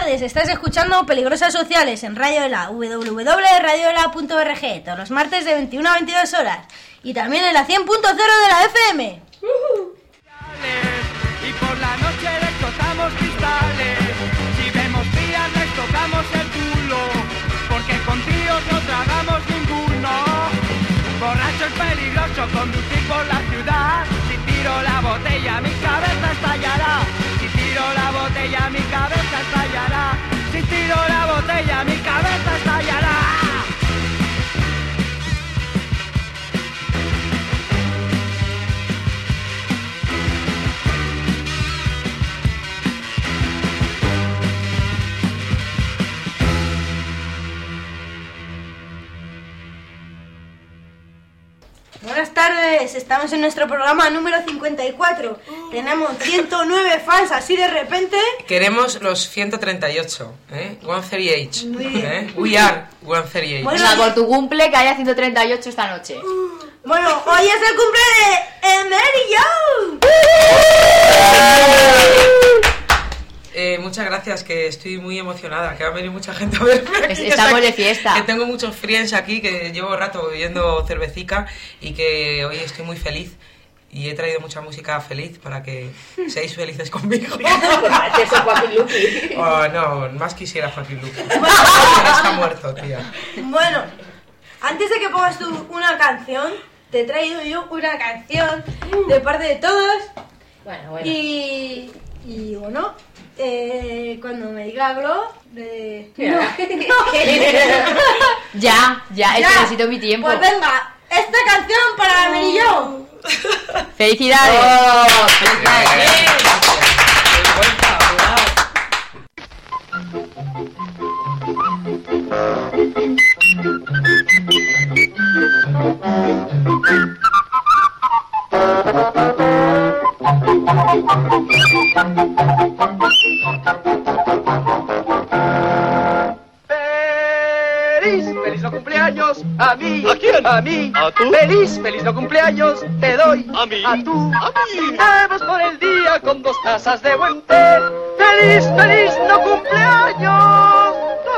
tardes, estás escuchando Peligrosas Sociales en Radio Ela, www.radioela.org, todos los martes de 21 a 22 horas. Y también en la 100.0 de la FM. Y por la noche destrozamos cristales. Si vemos tías les tocamos el culo, porque con tíos no tragamos ninguno. Borracho es peligroso conducir por la ciudad. Si tiro la botella mi cabeza estallará. Si tiro la botella mi cabeza estallará. Si tiro la botella mi cabeza estallará. Buenas tardes, estamos en nuestro programa número 54. Tenemos 109 fans así de repente. Queremos los 138, 138. Muy bien. We are 138. Bueno, Venga, por tu cumple que haya 138 esta noche. Bueno, hoy es el cumple de Mary Jo. Muchas gracias, que estoy muy emocionada, que va a venir mucha gente a verme. Estamos de fiesta. Que tengo muchos friends aquí, que llevo rato bebiendo cervecica y que hoy estoy muy feliz. Y he traído mucha música feliz para que seáis felices conmigo. Eso, Joaquín Luqui. Oh, no, más quisiera Joaquín Luqui. Está muerto, tía. Bueno, antes de que pongas tú una canción, te he traído yo una canción de parte de todos. Bueno. Y bueno, cuando me diga Glo, Ya, necesito mi tiempo. Pues venga, esta canción para Mary Jo. ¡Felicidades! ¡Felicidades! ¡Feliz no cumpleaños! ¡A mí! ¿A quién? ¡A mí! ¿A tú? ¡Feliz no cumpleaños! ¡Te doy! ¿A mí? ¡A tú! ¿A mí? ¡Brindemos por el día con 2 tazas de buen té! ¡Feliz no cumpleaños!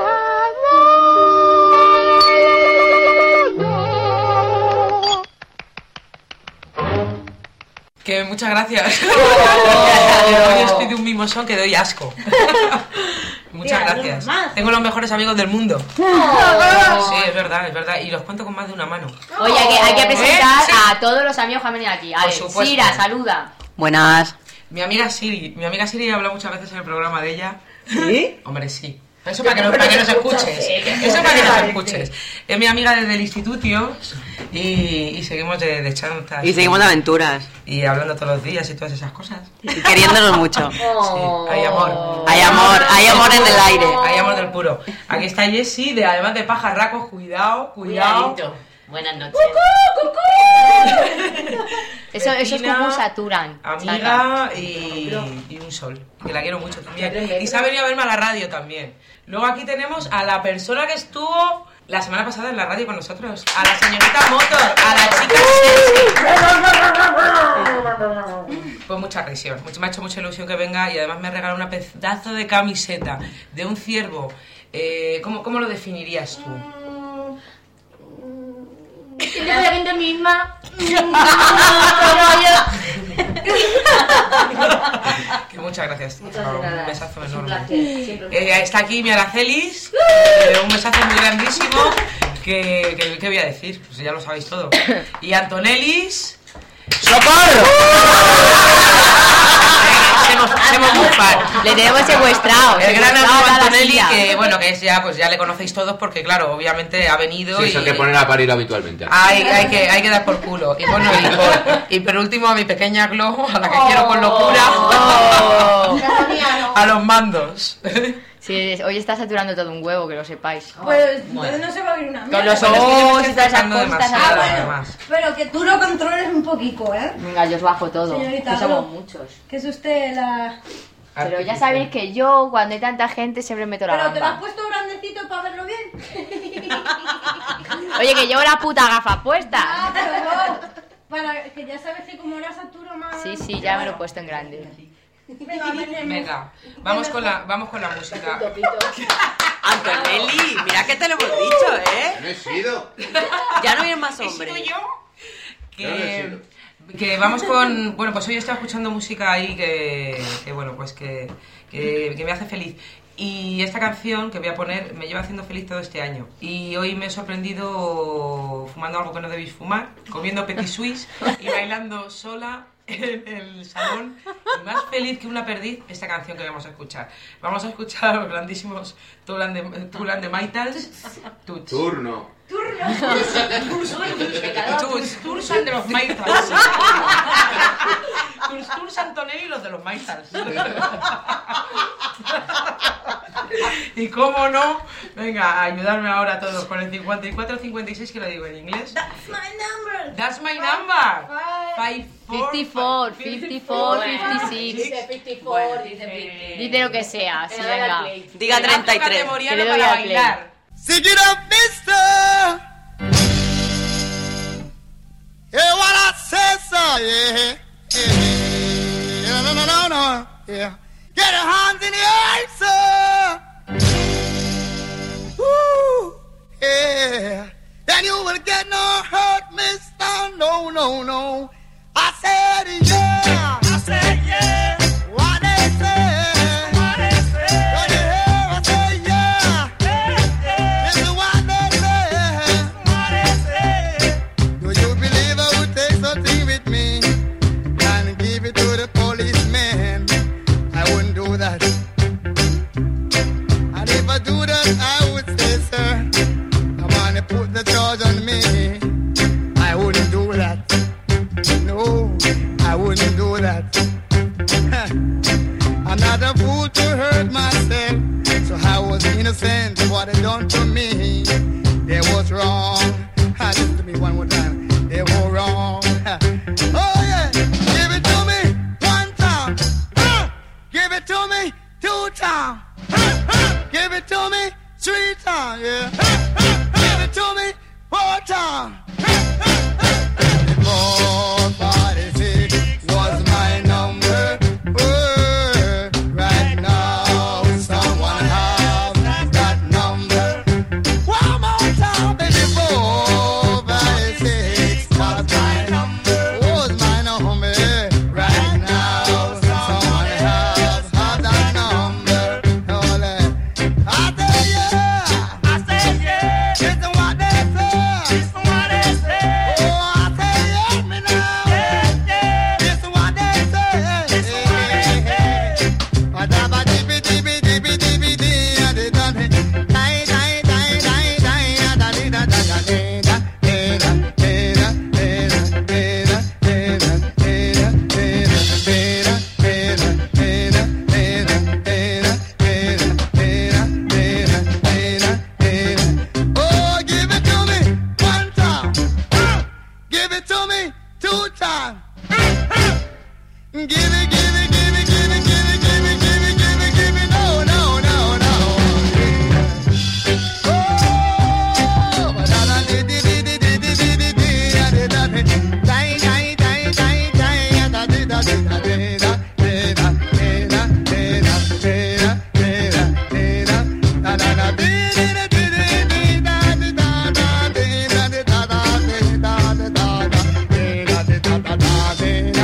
Que muchas gracias. Hoy estoy de un mimosón que doy asco. Muchas Tía, gracias. más. Tengo los mejores amigos del mundo. Sí, es verdad. Y los cuento con más de una mano. Oye, hay que presentar Sí. a todos los amigos que han venido aquí. Por supuesto. Sira, saluda. Buenas. Mi amiga Siri habla muchas veces en el programa de ella. ¿Sí? Hombre, sí. Eso para que nos escuches. Eso para que nos escuches. Es mi amiga desde el instituto y seguimos de chanzas. Y seguimos de aventuras. Y hablando todos los días y todas esas cosas. Y queriéndonos mucho. Sí, hay amor. Hay amor en el aire. Hay amor del puro. Aquí está Jessie, además de pajarracos, cuidado. Buenas noches. Eso es Vecina, como saturan. Amiga y un sol, que la quiero mucho también. Y se ha venido a verme a la radio también. Luego aquí tenemos a la persona que estuvo la semana pasada en la radio con nosotros, a la señorita Motor, a la chica sexy. Pues mucha presión, me ha hecho mucha ilusión que venga y además me ha regalado una pedazo de camiseta de un ciervo. ¿Cómo lo definirías tú? Que te dejen de misma. Que muchas gracias. Muchas gracias. Un besazo Es un enorme. placer, siempre. Está aquí mi Aracelis, un besazo muy grandísimo. ¿Qué voy a decir? Pues ya lo sabéis todo. Y Antonelis. ¡Socorro! Hemos bufado. Le tenemos secuestrado. El gran amigo Secuestrado a la Antonelli, silla. que bueno, que es ya, pues ya le conocéis todos porque claro, obviamente ha venido Sí, y eso hay que poner a parir habitualmente. hay que dar por culo. Y bueno, y por último a mi pequeña Glo, a la que quiero con locura. A los mandos. Sí, hoy está saturando todo un huevo, que lo sepáis. Pues entonces no se va a oír una mierda. Con los Pero es que yo me ojos estoy y todas esas esforzando cosas. demasiado, bueno, además. pero que tú lo controles un poquito, ¿eh? Venga, yo os bajo todo. Señorita, Que somos Glo. muchos. Que es usted la... Pero ya sabéis que yo, cuando hay tanta gente, siempre meto la Pero te lo has gamba. puesto grandecito para verlo bien. Oye, que llevo la puta gafa puesta. Ah, pero no. Para que ya sabes que como la saturo más... Sí, ya me lo he puesto en grande. Venga, vamos con la música. Antonelli, mira que te lo hemos dicho, No he sido. Ya no hay más ¿He sido hombres. yo? Yo no he sido. Que vamos con... Bueno, pues hoy estoy escuchando música ahí que bueno, pues que me hace feliz. Y esta canción que voy a poner me lleva haciendo feliz todo este año. Y hoy me he sorprendido fumando algo que no debéis fumar, comiendo petit suisse y bailando sola en el salón. Y más feliz que una perdiz esta canción que vamos a escuchar. Vamos a escuchar los grandísimos Tulan de Maitals. Tuts. Turno. Tursan de los Maitals. Turs Antonelli y los de los Maitals. Y cómo no, venga, a ayudarme ahora a todos con el 54-56 que lo digo en inglés. That's my number. That's my number. 54, 54, 56. Dice 54, dice Dice lo que sea, sí, venga. Diga 33. Categoría Que le doy para al play. bailar. Sing it up, mister. Yeah, what I said, so, yeah. Yeah, no, yeah. Get your hands in the air, sir. Woo, yeah. Then you will get no hurt, mister. No. I said, yeah. I said, yeah. What they say. What they say. Don't you hear? I said, yeah. This is what they say. Do you believe I would take something with me and give it to the policeman? I wouldn't do that. And if I do that, I would say, sir, I'm gonna put the charge on me. I wouldn't do that. No, I wouldn't do that. I'm not a fool to hurt myself, so I was innocent of what they done to me. They was wrong. Listen to me one more time. They were wrong. Oh yeah, give it to me one time. Give it to me 2 times. Give it to me 3 times. Yeah. Give it to me 4 times. 446 was my number. Right now, someone have that number. One more time, baby. 456 was my number. Right now, someone have that number. I say yeah. Listen what they say. Oh, I say yeah, me now. Listen what they say. Madaba dibi dibi dibi dibi di, adi da di, dai dai dai dai dai, da di da da da di da, di da di da di da di da di da di da Oh, give it to me 1 time. Give it to me 2 times. Give it, no. Oh, da di di di di di di di di di da di dai dai dai dai dai da di da di da di da di da di da di da di da da da da di di di di di da di da da di da di da da di da di da da di da di da da da di da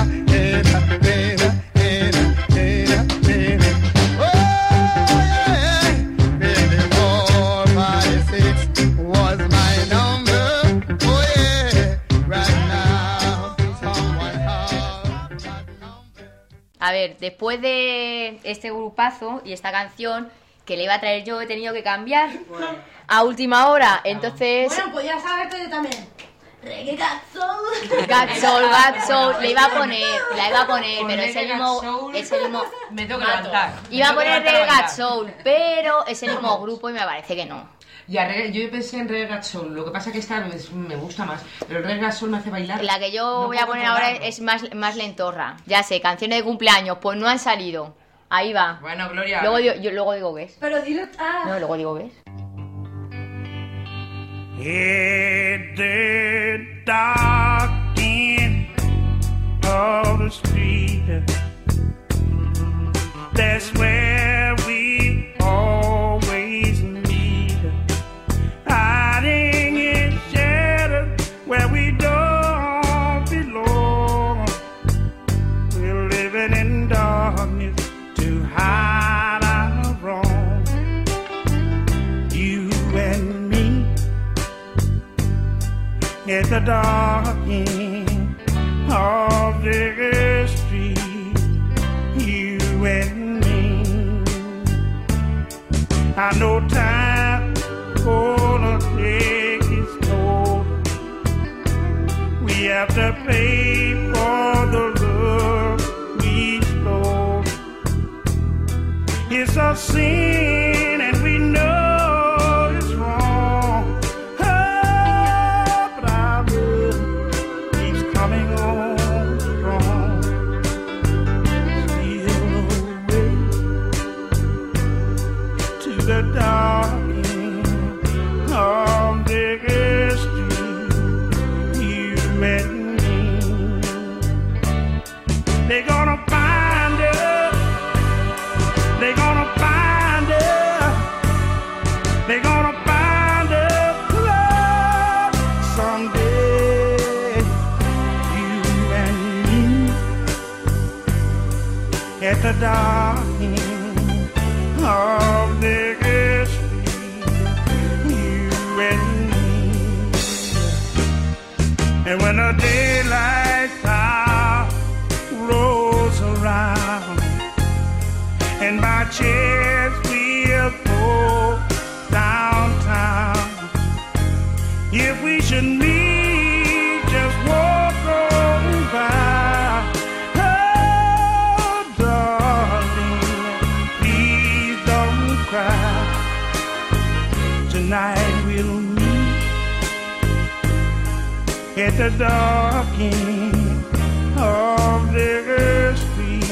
A ver, después de este grupazo y esta canción que le iba a traer yo, he tenido que cambiar a última hora. Entonces, Bueno, pues ya sabes tú también. Reggae Got Soul. Gat Soul, la iba a poner, Con pero es el Reggae mismo, Gat Soul. es el mismo. Me tengo que levantar. Iba a Me tengo que poner levantar Reggae Gat bailar. Soul, pero es el mismo grupo y me parece que no. Ya, yo pensé en Reggae Gat Soul, lo que pasa es que esta me gusta más, pero el Reggae Gat Soul me hace bailar. La que yo No voy a puedo poner ahora controlarlo. es más lentorra. Ya sé, canciones de cumpleaños, pues no han salido. Ahí va. Bueno, Gloria. Luego digo ves. Pero dilo. No, luego digo ves. In the dark end of the street, That's where we always meet, hiding in shadows where we don't belong. We're living in darkness to hide our wrong. You and me at the dark end of the street. You and me. I know time gonna take its toll. We have to pay for the love we stole. It's a sin and we know it's wrong. Oh, but our love keeps coming on strong. The dark end of the street, you and me. They're gonna find us. They're gonna find us. They're gonna find us love someday. You and me at the dark end of the and when the daylight hour rolls around, and by chance we'll go downtown, if we should meet, just walk on by. Oh, darling, please don't cry. Tonight we'll meet at the dark end of the street.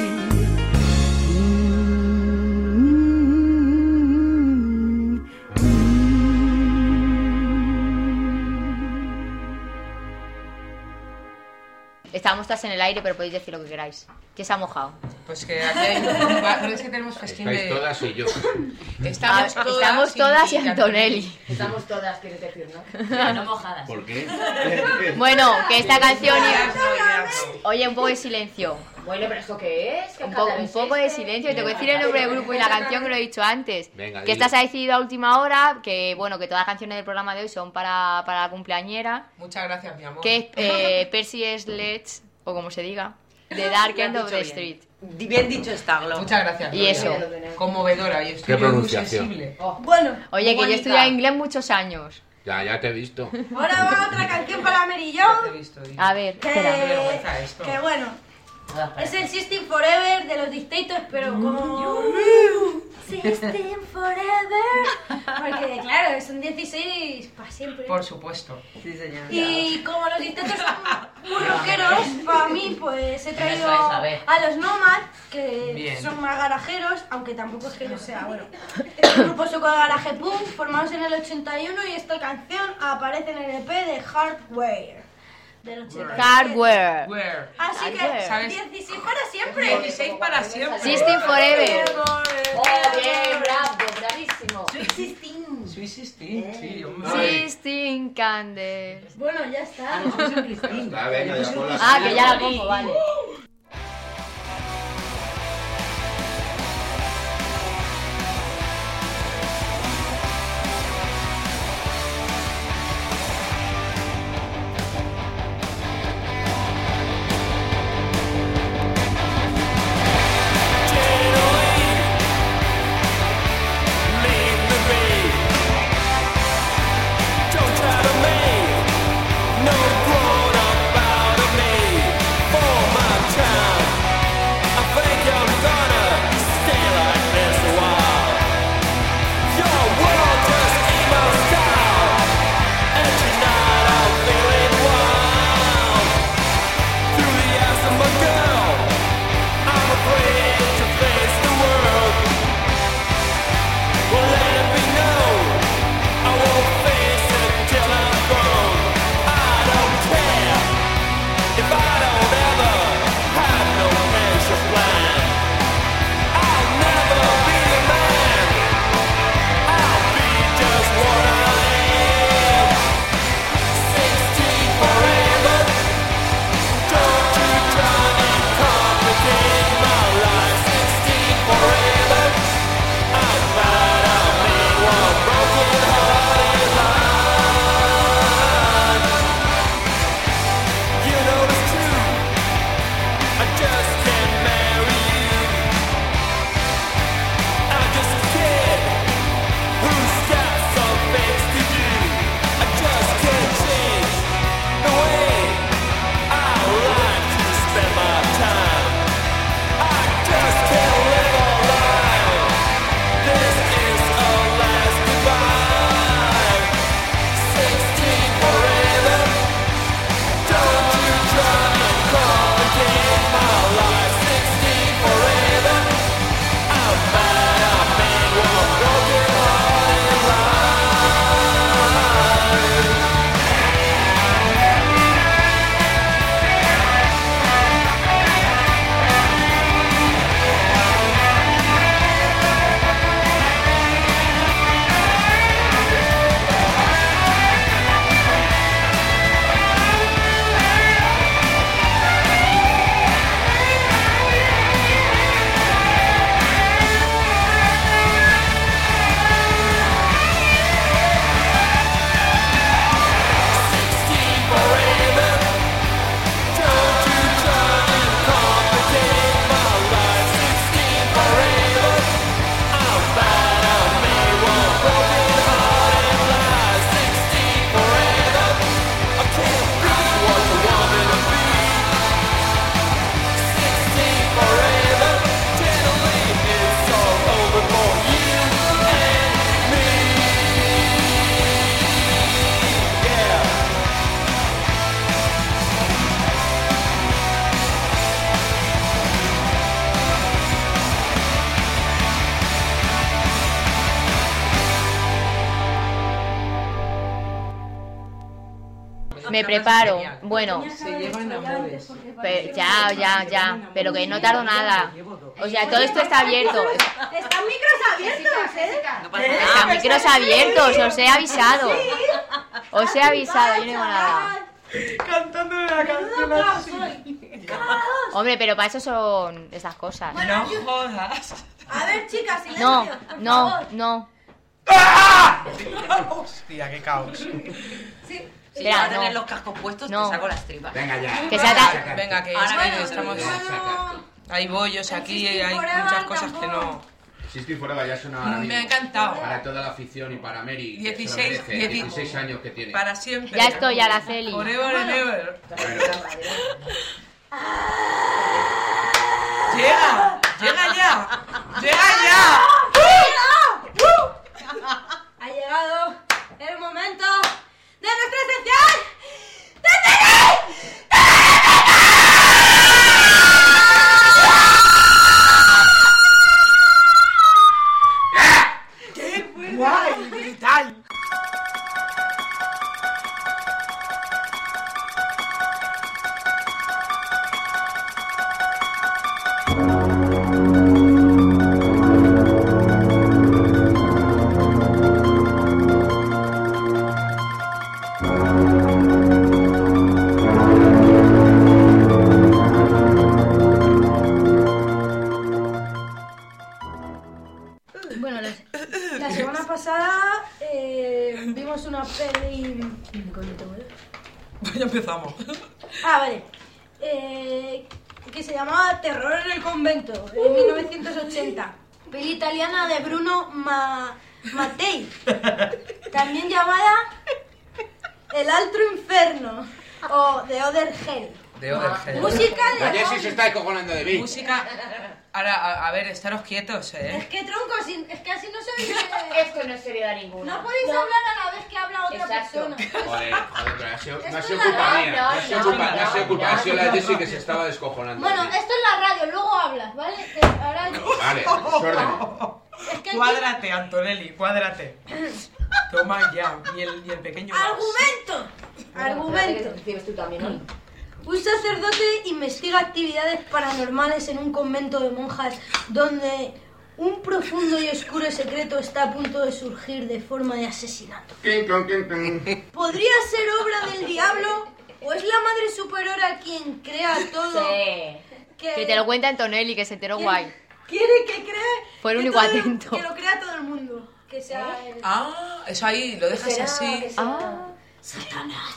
Estamos todas en el aire, pero podéis decir lo que queráis. ¿Quién se ha mojado? Pues que aquí hay... No es que tenemos festín Estáis de... todas y yo. Estamos todas y Antonelli. Estamos todas, quieres decir, ¿no? No mojadas. ¿Por qué? Bueno, que esta canción... Oye, un poco de silencio. Bueno, pero ¿esto qué es? Un poco de silencio. Y tengo que decir el nombre del grupo y la canción que lo he dicho antes. Venga, que dilo. esta se ha decidido a última hora. Que bueno, que todas las canciones del programa de hoy son para la cumpleañera. Muchas gracias, mi amor. Que es Percy Sledge, o como se diga, The Dark End of the Street. Bien dicho está, Glo. Muchas gracias. Y Gloria. eso. Conmovedora. Y estoy Qué muy pronunciación. sensible. Bueno, Oye, que yo he bonita. estudiado inglés muchos años. Ya te he visto. ahora va otra canción para Mary y Ya te he yo. visto, tío. A ver, espera. Qué vergüenza esto. Que bueno, es el System Forever de los Dictators, pero como... System Forever. Porque claro, son 16 para siempre. Por supuesto. Sí, señor. Y como los Dictators son muy rockeros, para mí pues he traído Eso es, a ver. a los Nomad, que Bien. son más garajeros, aunque tampoco es que no sea, bueno. Es un grupo sueco de garaje punk, formados en el 81, y esta canción aparece en el EP de Hardware del 81. Hardware. Where? Así que Hardware. ¿Sabes? 16 para siempre. 16 para siempre. System Forever. ¡Oh, bien! ¡Bravo! ¡Bravísimo! Sweet 16, sí, hombre. System Candles. Bueno, ya está. Ah, venga, ya pon la Ah, que ya la pongo, vale. Don't try to make no grown up out of me. For my Me preparo. Bueno, Se llevan amores. ya. Pero que no tardo nada. O sea, todo esto está abierto. Están micros abiertos, ¿eh? Están micros abiertos, os he avisado. Os he avisado, yo no digo nada. Cantándole la canción así. Hombre, pero para eso son estas cosas. No jodas. A ver, chicas, silencio. No, por no, favor. no. ¡Ah! Hostia, qué caos. Sí. Si Espera, vas a tener no. los cascos puestos, No. te saco las tripas. Venga ya. Que saca- Venga, que Ahora es que bueno, estamos... Bueno, Hay bollos aquí, Existing hay Forever muchas cosas que tampoco. no... Existing Forever ya suena ahora mismo. Me ha encantado. Para toda la afición y para Mary. que se lo 16, merece, 16 años que tiene. Para siempre. Ya estoy, Araceli. Forever and ever. Bueno, ¡Llega! ¡Llega ya! ¡Llega ya! ha llegado el momento de nuestra sección. ¡Qué guay! ¡Brutal! Bueno, la semana pasada vimos una peli... Pues ya empezamos. Ah, vale. Que se llamaba Terror en el convento, en 1980. Peli italiana de Bruno Mattei. También llamada El Altro Inferno o The Other Hell. De Other Hell. Música la de... Jessie se está descojonando de mí. Música... Ahora, a ver, estaros quietos, Es que tronco, es que así no se oye. Esto no es seriedad ninguna. No podéis hablar a la vez que habla otra Exacto. persona. Joder, pero ha sido, no ha Esto sido es culpa la mía. No ha sido culpa, ha sido la Jessie que se estaba descojonando. Bueno, de mí. esto es la radio, luego hablas, ¿vale? Que ahora Vale, desorden. es que aquí- Cuádrate, Antonelli, cuádrate. Toma ya, y el pequeño... ¡Argumento! Espérate que te recibes tú también hoy. Un sacerdote investiga actividades paranormales en un convento de monjas donde un profundo y oscuro secreto está a punto de surgir de forma de asesinato. King, clon, king, clon. ¿Podría ser obra del diablo o es la madre superiora quien crea todo? Sí. Que te lo cuenta Antonelli, que se enteró guay. Quiere que cree Fue el que único todo- atento. Que lo crea todo el mundo. Que sea el... Ah, eso ahí, lo dejas así. Ah, Satanás.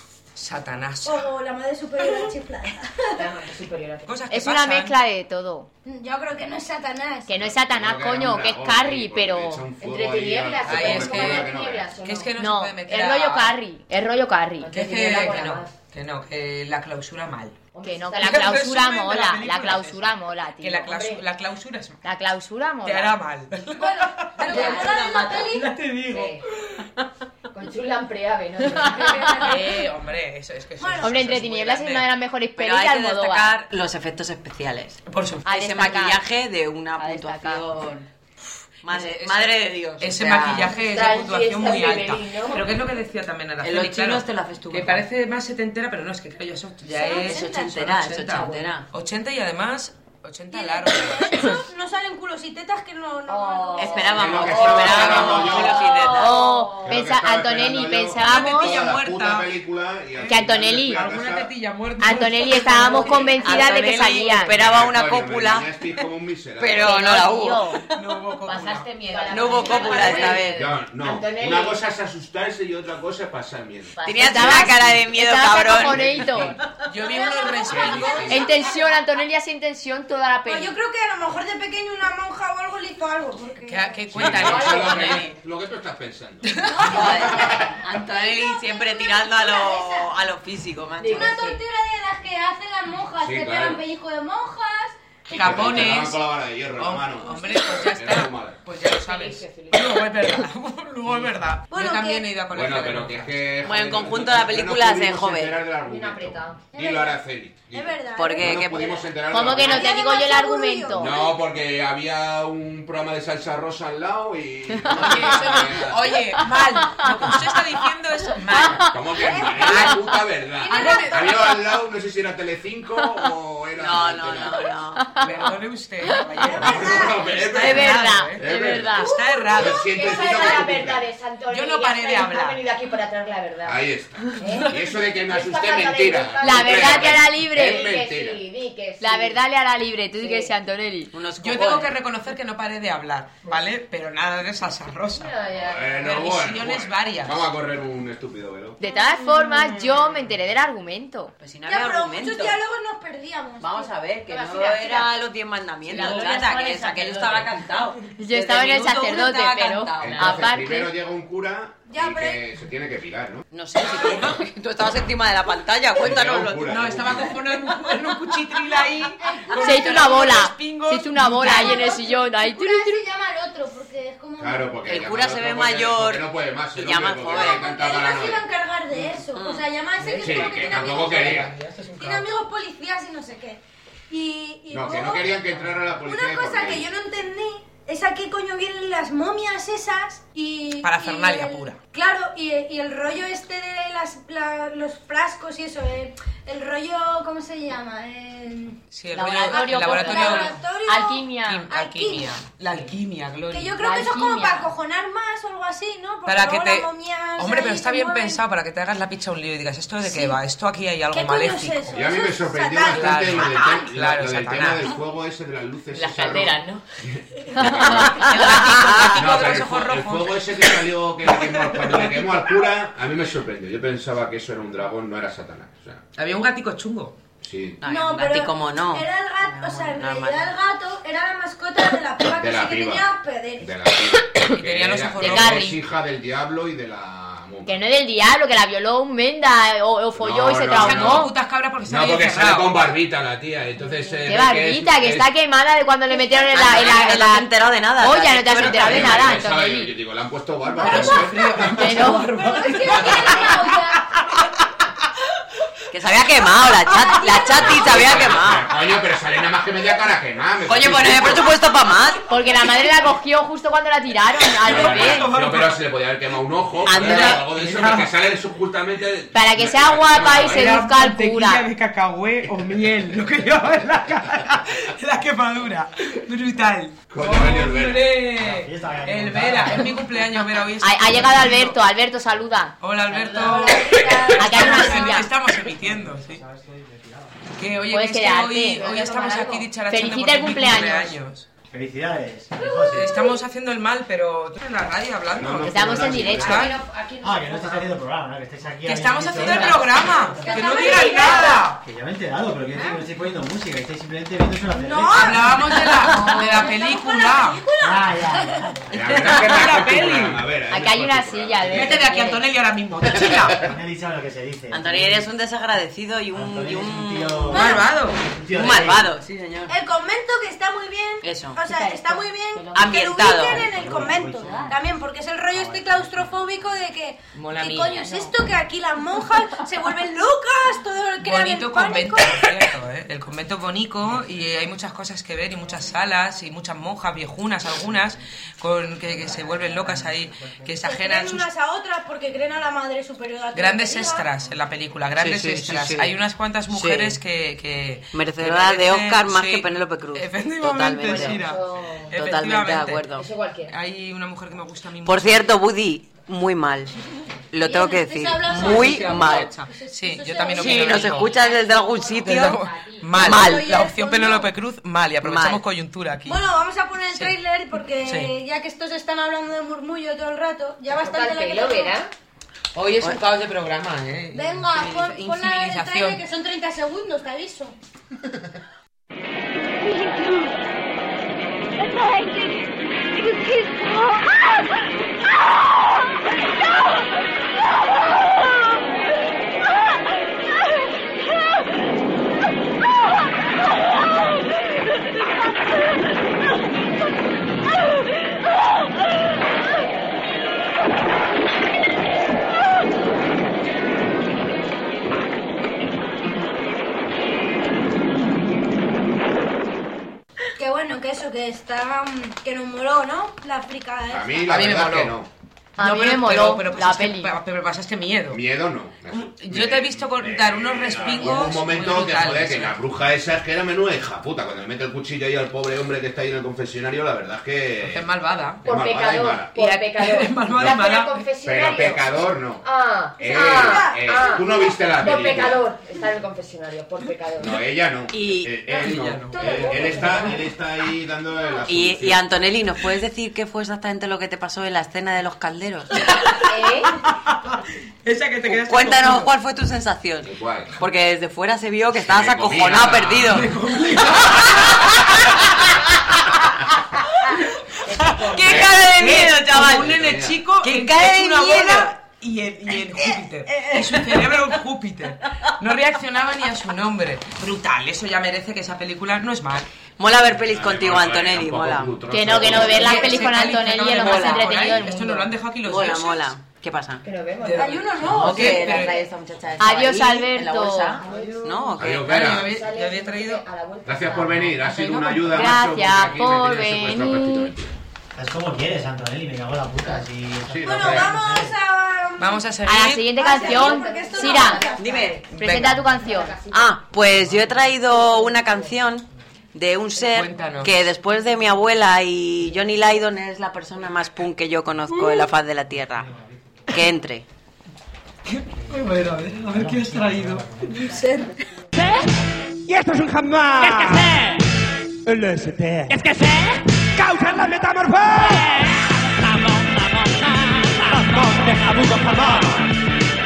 Satanás. O la madre superior chiflada. Cosas que Es una pasan. mezcla de todo. Yo creo que no es Satanás. Que no es Satanás, Creo que era coño, un que es dragón, Carrie, sí, porque pero... echa un fuego Entre ahí tinieblas, a- Ay, es como que- una tinieblas, ¿o Que es que no, se No, puede meter es a- rollo Carrie, es rollo Carrie. Que no, que la clausura mal. Que no, Hombre, que la está clausura resumen de la mola, película la es clausura esa. mola, tío. Que la clausura es mal. La clausura mola. Te hará mal. Bueno, lo que mola de la peli... Ya te digo. Con Chulán Preave, ¿no? Hombre, eso es que eso Bueno, Hombre, eso Entre es muy Tinieblas es grande. una de las mejores Pero pelis de hay que Almodóvar. destacar los efectos especiales. Por supuesto. A Ese destacar. maquillaje de una A destacar. puntuación... Madre, Ese- madre de Dios. Ese o sea, maquillaje es de Frankie puntuación está muy alta. Beverly, ¿no? Pero que es lo que decía también Araceli, En los chinos claro, te lo haces tú que mejor. parece más setentera, pero no, es que creo yo eso ya Son es... 80, ochentera, son es 80. ochentera. 80 y además 80 Y largo. no salen culos y tetas que no... Oh. Esperábamos, Es lo que estaba esperábamos. esperando yo. Velocidad. Oh, Que es lo que estaba Antonelli, esperando yo. pensábamos Tetilla Toda la muerta. puta película y al Que final Antonelli- me fui a Alguna casa. tetilla muerta. Antonelli estábamos convencidas de que Antonelli salían. esperaba una Coño, me cópula, engañasteis como un miserable. pero no la hubo. Tío. No hubo cópula. Pasaste miedo. No hubo cópula esta vez. No, Antonelli. una cosa es asustarse y otra cosa es pasar miedo. Tenías Estabas- una cara de miedo, estabas cabrón. acojoneito. Yo vi unos respingos. En tensión, Antonelli así en tensión toda la Pues peli. yo creo que a lo mejor de pequeño una monja o algo le hizo algo, porque... Que cuenta Eso es Antonelli. lo que tú estás pensando. Antonelli siempre tirando a lo físico, macho. Una tortura de las que hacen las monjas, Sí, que claro. pegan pellizco de monjas... Capones. Te daban con la vara de hierro en la mano. Hombre, pues ya Era está. muy mala. Pues ya lo sabes. Luego es verdad. Luego es verdad. Bueno, Yo también que- he ido a colegio. Bueno, de pero que es monjas. que... Bueno, en joder, conjunto nosotros la película no se pudimos joven. enterar del Bien argumento. apretado. Dilo, Araceli. Es dilo. verdad. Porque- No nos que- pudimos enterar del ¿Cómo que no? argumento. Te digo yo el Había argumento. No, porque había un programa de salsa rosa al lado y... Oye, mal. Lo que usted está diciendo es mal. ¿Cómo que mal? Es la puta verdad. Tiene Había al lado, no sé si era Telecinco o era... No. Perdone usted, caballero. No, pero Es verdad, ¿eh? es verdad. Está errado. Lo siento, Esa entiendo es que la tú verdad cumples. de Santonelli. Yo no paré de hablar. Ha venido aquí para traer la verdad. Ahí está. ¿Eh? Y eso de que me asusté, Esta mentira. carta de- La verdad te hará libre. Es Di que mentira. sí, di que sí. La verdad le hará libre, tú Sí. dices Antonelli. Unos Yo cojones. tengo que reconocer que no paré de hablar, ¿vale? Pero nada de salsa rosa. Bueno, Versiones varias. Vamos a correr un estúpido velo. De todas formas, yo me enteré del argumento. Pues si no Ya, había pero argumento. muchos diálogos nos perdíamos. Vamos a ver, que Pero no mira, era los 10 mandamientos, La chata, Gloria que estaba en aquello el estaba sacerdote. cantado. Yo estaba en el Desde minuto uno sacerdote, estaba pero- cantado. Entonces, Aparte- primero llega un cura Ya, y pero- que se tiene que pirar, ¿no? No sé, si tú estabas encima de la pantalla, cuéntanoslo tú. Llega un No, cura. estaba cojonado en un cuchitril ahí. con Se hizo una bola. respingos. Se hizo una bola ahí en el sillón. Ahí. El cura se llama al otro, porque es como... Claro, porque El llama cura al se otro ve porque- mayor porque no puede más, y el llama hombre, al porque joven. tiene Porque tanta él no se iba a paranoia. encargar de eso. O sea, llama a ese que es Sí, como que que tiene tampoco amigos, quería. tiene amigos policías y no sé qué. Y No, que luego, no querían que entrara la policía. una de por cosa que medio. yo no entendí es a qué coño vienen las momias esas y... Parafernalia y el- pura. Claro, y el rollo este de los frascos y eso, el rollo, ¿cómo se llama? Sí, el Laboratorio, laboratorio. Laboratorio... Alquimia. Alquimia. La alquimia, Gloria. Que yo creo que eso es como Alquimia. para acojonar más o algo así, ¿no? Porque Para que luego te... las momias Hombre, pero ahí está se bien mueven. pensado para que te hagas la picha un lío y digas, ¿esto de qué Sí. va? Esto aquí hay algo ¿Qué coño es maléfico. eso? Y a mí me es sorprendió satánico. bastante lo del, Claro, lo del Satanás. tema del fuego ese de las luces. Las esas calderas, rojas. ¿no? No, de pero los ojos el rojos. fuego ese que salió, que le quemó, cuando le quemó al cura, a mí me sorprendió. Yo pensaba que eso era un dragón, no era Satanás. O sea, Había un gatico chungo. sí. Ay, No, a ti pero como no. era el gato, o sea, en Normal. realidad el gato era la mascota de la piba De que la sí que piba. tenía poderes. De la piba. Y tenía los ojos De que Carrie. es hija del diablo y de la monja. Que no es del diablo, que la violó un menda o folló No, y se no, Están no. como traumó. putas cabras porque se No, había porque sale encerrado. con barbita la tía, entonces... Qué barbita, que está quemada de cuando le metieron en la... No te has enterado de nada. Oye, o sea, no te has que- enterado de nada, Yo Antonelli. digo, le han puesto barba. Pero no sé. Que no. Pero es que no tiene olla. Que se había quemado, la chati se había quemado. Coño, pero sale nada más que media cara quemada. me Oye, parece. pues no había presupuesto para más. Porque la madre la cogió justo cuando la tiraron al bebé. No, pero se le podía haber quemado un ojo, Anda. pero algo de eso, porque sale justamente... Para que sea guapa y Era seduzca al mantequilla cura. de cacahué o miel, lo que llevaba en la cara. La quemadura. Brutal. Coño, Daniel Vera. ¡Hombre! El Vera, es mi cumpleaños, Vera. Hoy Ha llegado Alberto, Alberto saluda. Hola, Alberto. Aquí hay una silla. Estamos emitiendo, sí. Que oye, Puedes que es que quedarte. hoy estamos aquí dicharachando Felicita el porque es mi cumpleaños. Felicidades. Estamos haciendo el mal, pero tú en la radio hablando. No, Estamos en directo. Que no estáis haciendo el programa, ¿no? Que estáis aquí. Que estamos haciendo el programa. Que no digáis nada. Que ya me he enterado, pero que no estoy poniendo música, estáis simplemente viendo una cerveza. No. Hablábamos de la película. Ya. La peli. A ver, Aquí hay una silla. Vete de aquí, Antonelli, ahora mismo. Chila. Antonelli sabe lo que se dice. Antonio, eres un desagradecido y Antonelli es un un... tío... Malvado. un tío Un de malvado, sí, señor. El convento que está muy bien. Eso. O sea, está muy bien Ambientado. que lo ubiquen en el convento. También, porque es el rollo este claustrofóbico de que... Mola ¿Qué a mí. coño es esto? Que aquí las monjas se vuelven locas, todo el crean Bonito el pánico. convento, por cierto, ¿eh? El convento es bonito y hay muchas cosas que ver y muchas salas y muchas monjas viejunas, algunas, que se vuelven locas ahí, que Se exageran creen sus... unas a otras porque creen a la madre superior. a Grandes todo. extras en la película, grandes Sí, sí, extras. sí, sí. Hay unas cuantas mujeres Sí. que Merecedora de merecen, Oscar más sí. que Penélope Cruz. Efectivamente, Totalmente. Sira. Totalmente de Efectivamente. acuerdo. Eso cualquiera. Hay una mujer que me gusta a mí Por mucho. cierto, Woody, muy mal. Lo tengo que decir. Muy mal. Sí, yo también Si opino nos eso. escuchas desde algún sitio, Mal. Mal. La opción Penélope Cruz, mal. Y aprovechamos Mal. coyuntura aquí. Bueno, vamos a poner el tráiler porque Sí. ya que estos están hablando de murmullo todo el rato, ya bastante Toca la el que pelo, tenemos. ¿verdad? Hoy es un caos de programa, ¿eh? Venga, pon el Incivilización. tráiler que son 30 segundos, te aviso. It was his fault. Que bueno, que eso, que está... que nos moló, ¿no? La fricada esa. A mí la A mí me verdad moló. que no. A mí me moló la pasaste, peli. pero pasaste miedo. Miedo no. Yo te he visto dar unos respingos Hubo un momento muy que, brutales, joder, que ¿eh? la bruja esa es que era menuda hija puta. Cuando le mete el cuchillo ahí al pobre hombre que está ahí en el confesionario, la verdad es que... Es malvada. Es Por malvada y pecador. mala. Por pecador. Es malvada y Ya fue mala. al confesionario. Pero pecador no. Tú no viste la Por película. pecador. Está en el confesionario, por pecador. No, ella no. Y- Él no. Ella no. Él está ahí dando la Y solución. Antonelli, ¿nos puedes decir qué fue exactamente lo que te pasó en la escena de los calderos? Esa que te quedaste Cuéntanos confuso. cuál fue tu sensación. ¿Cuál? Porque desde fuera se vio que estabas Me comí acojonado, nada. perdido. ¡Qué cara de miedo, chaval! Un nene chico ¡Qué en- cara hecho de una miedo! bola y en Júpiter. Y su cerebro en Júpiter. No reaccionaba ni a su nombre. Brutal, eso ya merece que esa película no es mal. Mola ver pelis Vale, contigo, mola, Antonelli, tampoco mola. Plutroso. Que no, ver las pelis con Ese Antonelli cáliz es lo que más acaba de entretenido poner, del Esto no mundo. lo han dejado aquí los Mola, dioses. mola. ¿Qué pasa? Que nos vemos. Hay unos nuevos. ¿Qué? Que la Pero- trae esta muchacha. Adiós, Estaba ahí, Alberto. en la bolsa. ¿No? ¿O qué? Adiós, Claro, Vera. yo había traído... A la vuelta. Gracias por venir, ha sido una ayuda. Gracias macho, porque aquí me por tenían secuestrado venir. prácticamente. Es como quieres, Antonelli, me cago en la puta. Si... Sí, no Bueno, sé. vamos a... Vamos a seguir. A la siguiente canción. porque esto no Sira, va a Dime. presenta Venga. tu canción. Ah, pues yo he traído una canción de un ser Cuéntanos. que después de mi abuela y Johnny Lydon es la persona más punk que yo conozco en la faz de la tierra. Que entre. A ver qué has traído. Y esto es un jamás. ¿Qué es que sé? LSD. ¿Qué es que sé? Causar la metamorfosis. Jamón de jabugo jamón.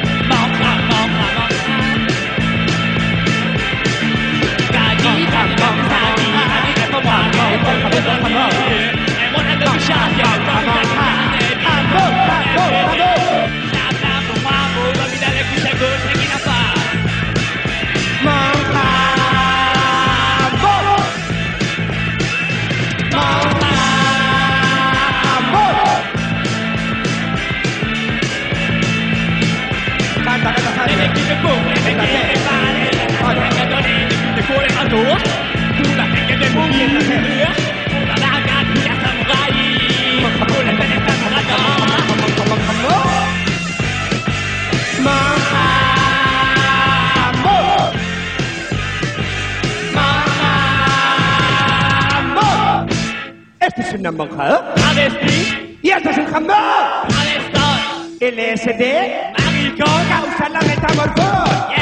Este es una monja. Y esto es un jamón. LSD. Causa la metamorfosis.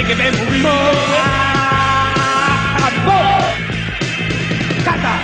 que me mojado. Cata,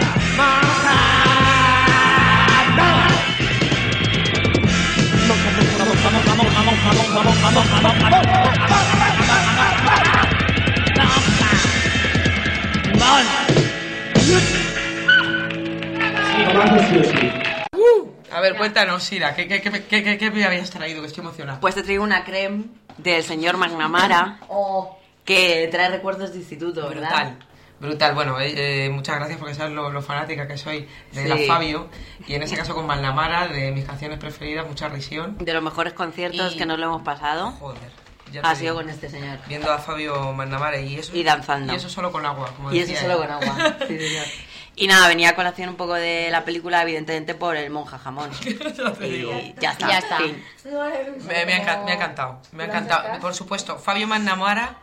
A ver, cuéntanos, Sira, ¿qué me habías traído? Que estoy emocionada. Pues te traigo una creme del señor McNamara que trae recuerdos de instituto, ¿verdad? Brutal. Bueno, muchas gracias porque sabes lo fanática que soy de Sí. la Fabio. Y en ese caso con McNamara, de mis canciones preferidas, mucha risión. De los mejores conciertos que nos lo hemos pasado. Joder. Ha sido con este señor. Viendo a Fabio McNamara y eso. Y danzando. Y eso solo con agua. Como Y decía eso solo él. con agua. Sí, señor. Y nada, venía a colación un poco de la película, evidentemente por el monja jamón. Ya te digo. Y ya está. Ya está. Fin. Me ha encantado. Me ha encantado. Por supuesto, Fabio McNamara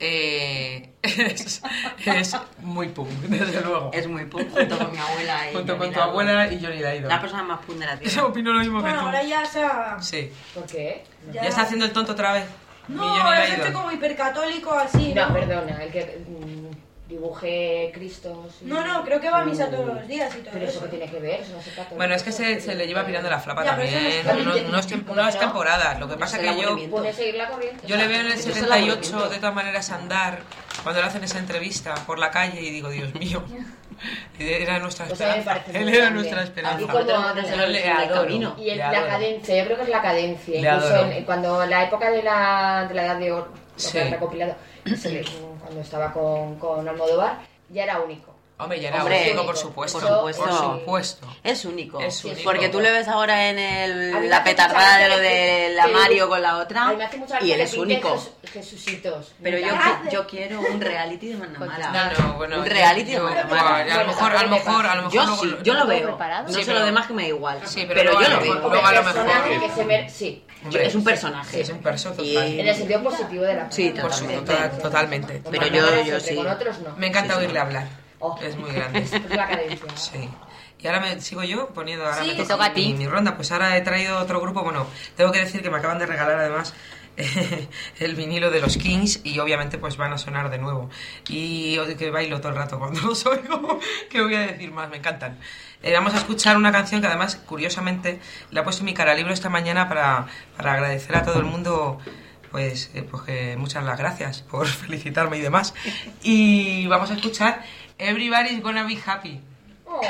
es muy punk, desde luego. Es muy punk, junto con mi abuela. Y Junto con Johnny tu abuela y Johnny Lydon. La persona más punk de la tierra. Yo opino lo mismo que Bueno, tú. ahora ya se ha... Sí. ¿Por qué? Ya está haciendo el tonto otra vez. Mi No, Johnny es gente Lydon. como hipercatólico así, No, ¿no? perdona, el que dibuje Cristos. y- No, creo que va a misa todos los días y todo Pero eso eso. que tiene que ver, eso no se católico. Bueno, es que se le lleva pirando la flapa Ya, pero eso también. no es No es temporada. Lo que pasa Es que el yo... aburrimiento. Puede seguir la corriente. Yo le veo en el Eso es el 78 aburrimiento. de todas maneras andar cuando le hacen esa entrevista por la calle y digo, Dios mío, era nuestra Pues a mí me esperanza. parece Él muy era grande. nuestra Y esperanza. como Yo le adoro. camino. Y Le la adoro. cadencia, yo creo que es la cadencia. Le Incluso adoro. cuando la época de la edad de oro, lo Sí. que han recopilado, cuando estaba con Almodóvar, ya era único. Hombre, ya era Hombre, único, por supuesto. por supuesto. Por supuesto. Es único. Es único. Porque tú le ves ahora en A mí me la hace petarrada mucha de lo gracia del que- Mario con la otra. A mí me hace mucha Y gracia él que es pinte único. Jesucitos. Pero Mira. yo quiero un reality de McNamara. No, bueno. Un reality de yo- McNamara. a lo mejor. Yo luego- sí, yo lo veo. preparado. No Sí, sé pero- lo demás que me da igual. Sí, pero luego yo a lo mejor- veo. luego a lo personaje mejor. que se me... Sí, Hombre, Es un personaje. Es un perso total. Y- en el sentido positivo de la Sí, palabra. Totalmente. Pero Con yo Manuela sí. siempre, con otros no. Me encanta oírle hablar. Oh. Es muy grande. Es la cadencia. Sí. Y ahora sigo yo poniendo, ahora Sí, me te toca a ti. mi ronda. Pues ahora he traído otro grupo. Bueno, tengo que decir que me acaban de regalar además el vinilo de los Kings y obviamente pues van a sonar de nuevo. Y que bailo todo el rato cuando los oigo. ¿Qué voy a decir más? Me encantan. Vamos a escuchar una canción que además, curiosamente, la he puesto en mi cara libro esta mañana para agradecer a todo el mundo. Pues que muchas las gracias por felicitarme y demás. Y vamos a escuchar Everybody's Gonna Be Happy. Oh.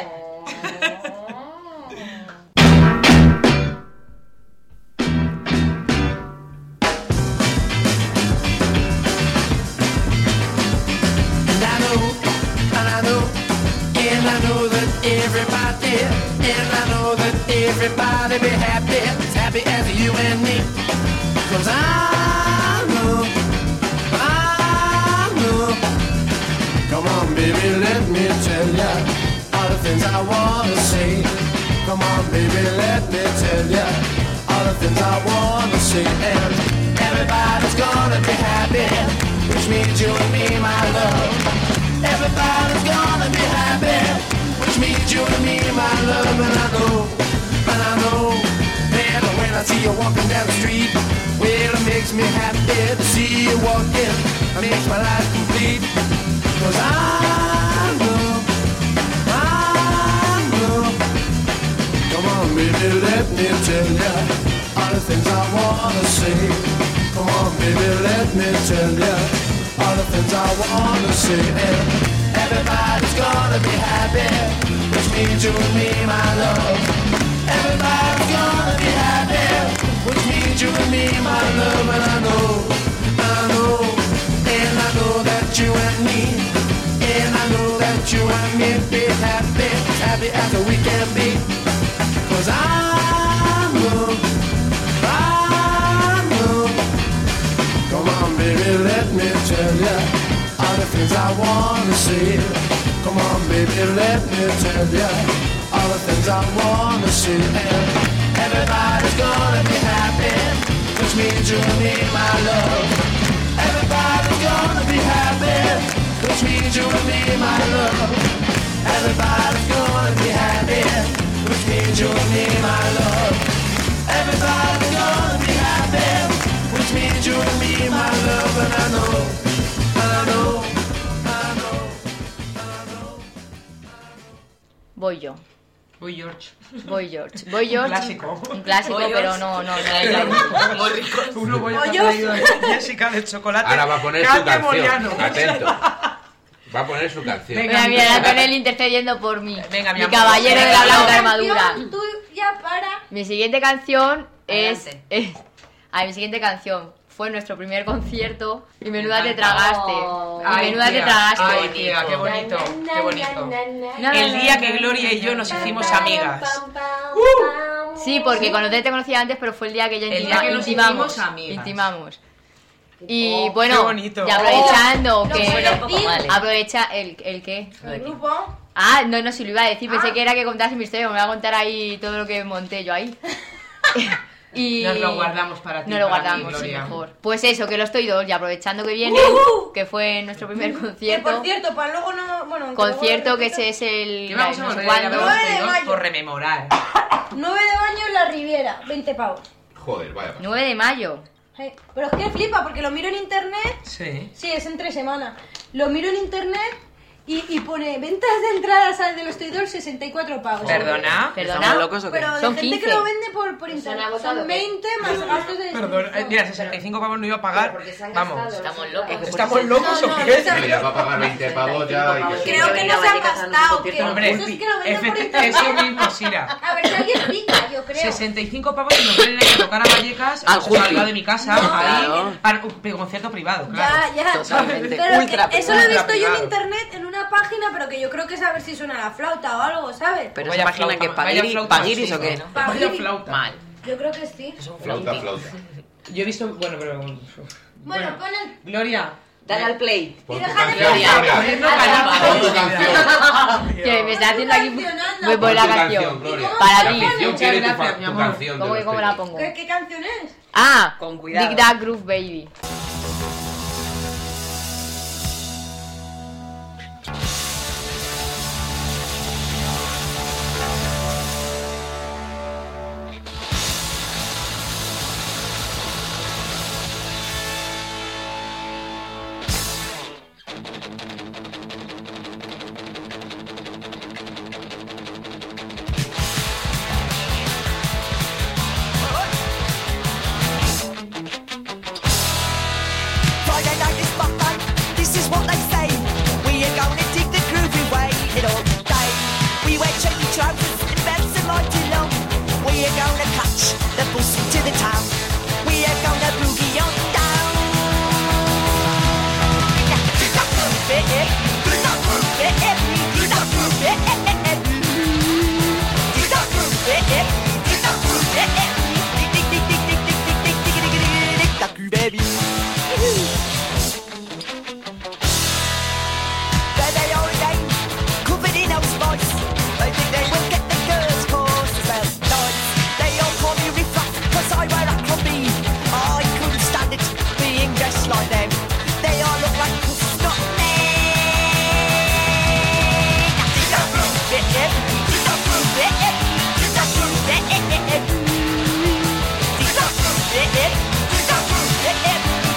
And I know that everybody, and I know that everybody be happy, as happy as you and me. 'Cause I know. Come on, baby, let me tell ya all the things I wanna say. Come on, baby, let me tell ya all the things I wanna say. And everybody's gonna be happy, which means you and me, my love. Everybody's gonna be happy, which means you and me, my love. And I know, man, when I see you walking down the street, well, it makes me happy to see you walking. It makes my life complete. 'Cause I know. Come on, baby, let me tell ya all the things I wanna say. Come on, baby, let me tell ya all the things I wanna say. And everybody's gonna be happy, which means you and me, my love. Everybody's gonna be happy, which means you and me, my love. And I know, and I know that you and me, and I know that you and me be happy, happy as we can be. 'Cause I know. Come on, baby, let me tell ya all the things I wanna say. Come on, baby, let me tell ya all the things I wanna say. And everybody's gonna be happy, which means you and me, my love. Everybody's gonna be happy, which means you and me, my love. Everybody's gonna be happy, which means you and me, my love. Everybody's gonna be happy, which means you and me, my love. And I know. voy yo. Voy George. Voy George. Voy George. Clásico. Un clásico, Voy pero George. no. Muy rico. Uno voy a Pollos. traído Jessica de chocolate. Ahora va a poner su Cate canción. Moriano. Atento. Va a poner su canción. Venga. Mira, Antonelli intercediendo por mí. Venga, mi mi amor. caballero de la blanca armadura. Canción, Tú ya para. Mi siguiente canción Adelante. mi siguiente canción fue nuestro primer concierto y menuda te encanta. tragaste. Oh. Y Ay, menuda te tía. tragaste. Ay, tía, qué bonito. Qué bonito. El día que Gloria y yo nos hicimos amigas. Sí, porque te conocía antes, pero fue el día que ya El día que nos intimamos. hicimos amigas. Intimamos. Y Oh, bueno, qué bonito. y aprovechando Lo que voy a decir. aprovecha el qué. El grupo. Ah, no, si lo iba a decir, pensé que era que contase mi historia, me voy a contar ahí todo lo que monté yo ahí. Y Nos lo guardamos para ti. no lo para guardamos, ti, sí, Gloria. mejor. Pues eso, que lo estoy dos, y aprovechando que viene, que fue nuestro primer Que concierto. por cierto, para luego no. Bueno, aunque Concierto luego que repito, ese es el. ¿Qué vamos a no sé volver cuándo. a ver 9 de los mayo. por rememorar? 9 de mayo en la Riviera, 20 pavos. Joder, vaya. 9 de mayo. Pero es que flipa, porque lo miro en internet. Sí. Sí, es entre semana. Lo miro en internet y pone ventas de entradas al de los Twitter 64 pavos. Perdona. ¿Estamos locos o qué? Pero de Son gente 15. que lo vende por internet. agotado, Son ¿qué? 20 más gastos de Perdón, distribución. mira, 65 pavos no iba a pagar. Porque se han Vamos. gastado. Estamos locos. ¿Estamos locos o No, qué? no, Mira, va a pagar 20 pavos ya. Y que Creo que no se han gastado. Que Hombre, eso es que lo venden por internet. eso mismo, Sira. A ver si alguien pica, yo creo. 65 pavos y nos vienen a tocar a Vallecas, Al o sea, al Juki. lado de mi casa, No, ahí, claro. para un concierto privado, claro. Ya. Totalmente. Pero Ultra que eso lo he privado. visto yo en Ultra internet en una página, pero que yo creo que es a ver si suena la flauta o algo, ¿sabes? Pero Vaya esa página flauta, que vaya flauta paguiris o machista, qué. ¿no? Paguiri. Vaya flauta. Mal. Yo creo que sí. Flauta, flauta. Yo he visto, bueno, pero... Bueno, pon el... Gloria. Dale al play. Pon Y tu deja de canción, Gloria. Poniendo canal. Pon tu canción. Que me está haciendo aquí cancionando. muy Pon buena tu canción. Gloria. Para La ti. afición Muchas quiere gracias, mi tu amor. canción. de ¿Cómo los que cómo la Peggy. pongo? ¿Qué canción es? Ah, Con cuidado. Big Duck Groove Baby. Friday night is fun. This is what they say. We are gonna dig the groovy way it all day. We wear chunky trousers and belts and mighty long. We are gonna catch the bus into the town. We are gonna boogie on down. Dig that groove, dig that groove, dig that groove, dig that groove, dig that groove, dig that groove, baby. There they are again, covered in old spice. They think they will get the girls' cause to spell nice. They all call me riff-raff, 'cause I wear Abercrombie. I couldn't stand it, being dressed like them. They all look like puss, not men. Dig that groove, dig that groove, dig that groove, dig that groove, dig that groove, dig that groove, dig that groove, dig that groove, dig that groove.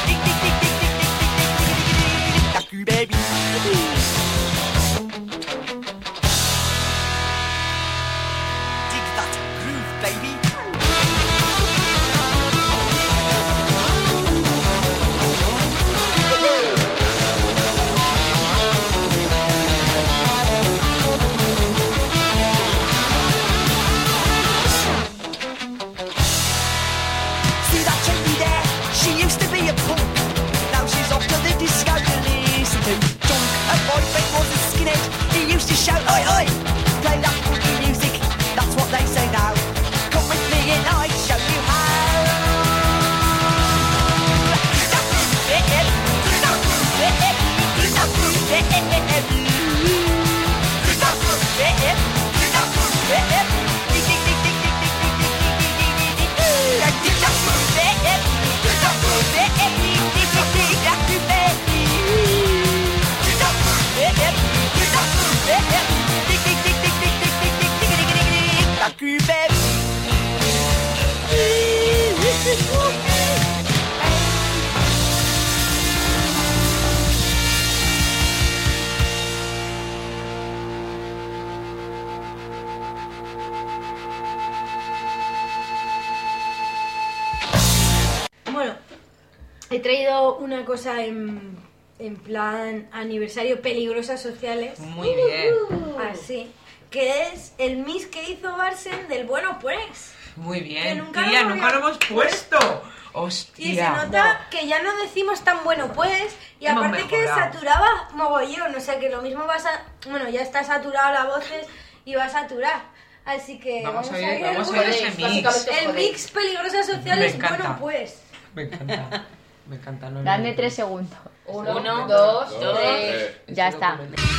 he traído una cosa en plan aniversario peligrosas sociales. Muy bien. Así. Que es el mix que hizo Barsen del Bueno Pues. Muy Que bien. nunca Tía, lo nunca lo hemos puesto. Hostia. Y se nota que ya no decimos tan bueno pues, y Hemos aparte que mejorado. saturaba mogollón, o sea que lo mismo bueno, ya está saturado las voces y va a saturar. Así que Vamos a ir oír al ese bueno. mix. El mix peligrosas sociales, Me encanta. bueno pues. Me encanta. Me encanta. No, Dadme 3 segundos. 1, 2, 3. Ya está.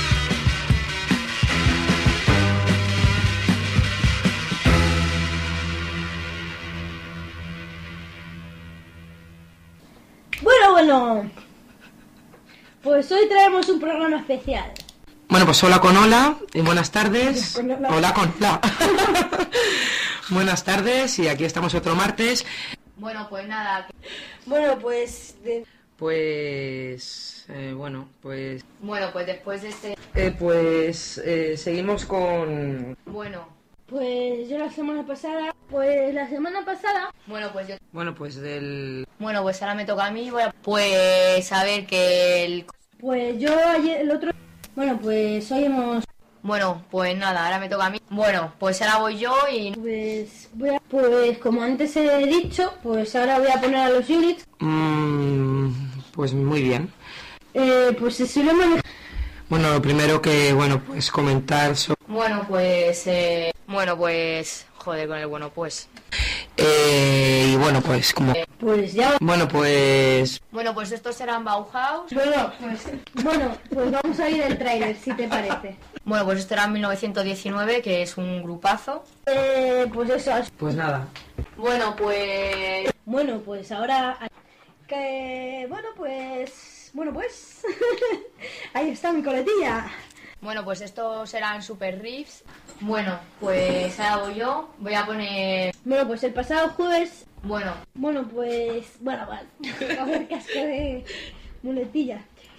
Bueno. Pues hoy traemos un programa especial. Bueno, pues hola con hola y buenas tardes. Hola con hola. Hola con hola. Buenas tardes y aquí estamos otro martes. Bueno, pues nada. Bueno, pues Bueno, pues después de este... seguimos con... Bueno, la semana pasada, bueno, pues yo... Bueno, pues del... Bueno, pues ahora me toca a mí. Pues a ver que el... pues yo ayer, el otro, bueno, pues hoy hemos, Bueno, pues nada, ahora me toca a mí. Bueno, pues ahora voy yo y... pues como antes he dicho, pues ahora voy a poner a los units, pues muy bien. pues se suele manejar. Bueno, lo primero que, bueno, pues comentar sobre... Bueno, pues... Joder, con el bueno, pues... y bueno, pues como... Pues ya. Bueno, pues... Bueno, pues estos serán Bauhaus. Bueno, pues vamos a ir el tráiler, si te parece. Bueno, pues esto era 1919, que es un grupazo. Pues eso. Pues nada. Bueno, pues Ahora que bueno pues ahí está mi coletilla. Bueno, pues estos serán super riffs. Bueno, pues ahora voy yo. Voy a poner... Bueno, pues el pasado jueves. Bueno, Vale. A ver, casco de muletilla.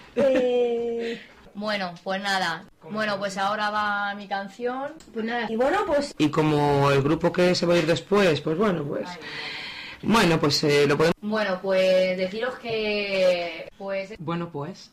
bueno, pues nada. Bueno, pues ahora va mi canción. Pues nada. Y bueno, pues Y como el grupo que se va a ir después, pues bueno, pues... Bueno, pues lo podemos... Bueno, pues deciros que... Pues... Bueno, pues...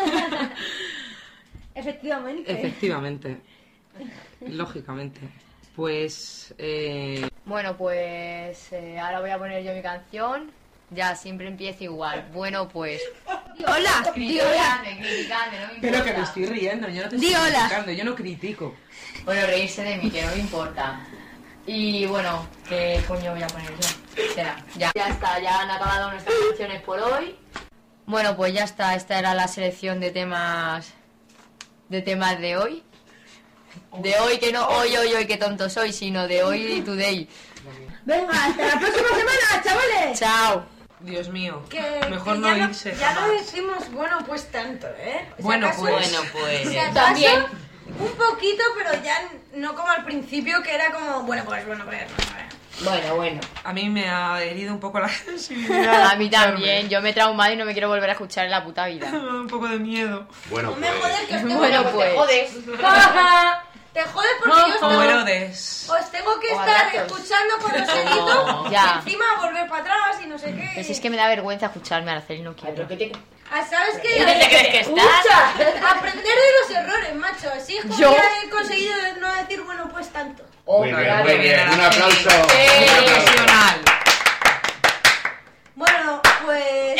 efectivamente. Lógicamente. Pues... Bueno, pues ahora voy a poner yo mi canción. Ya, siempre empiezo igual. Bueno, pues... Hola, Criticadme, no me importa. Pero que me estoy riendo, yo no te Di estoy hola. criticando, yo no critico. Bueno, reírse de mí, que no me importa. Y bueno, ¿qué coño voy a poner yo? Espera, ya está, ya han acabado nuestras canciones por hoy. Bueno, pues ya está, esta era la selección de temas de hoy. De hoy, que no hoy, qué tonto soy, sino de hoy today. Venga, hasta la próxima semana, chavales. Chao. Dios mío, Que mejor que no ya irse ya no jamás. decimos bueno pues tanto, Si Bueno, acaso- pues... si acaso, También. un poquito, pero ya no como al principio, que era como bueno pues. Bueno. A mí me ha herido un poco la sensibilidad. A mí también, yo me he traumado y no me quiero volver a escuchar en la puta vida. Me da un poco de miedo. Bueno, No me pues... joder que os tengo Bueno, que pues. te jodes. Te jodes porque yo os Como tengo, Herodes. os tengo que O a estar ratos. escuchando cuando os edito, Ya. y encima volver para atrás y no sé qué. Pues es que me da vergüenza escucharme al hacer y no quiero. ¿Sabes qué? ¿Dónde te crees que estás? Aprender de los errores, macho. Así es como Yo. ya he conseguido no decir bueno pues tanto. Muy bien. Un aplauso. Profesional. Bueno, pues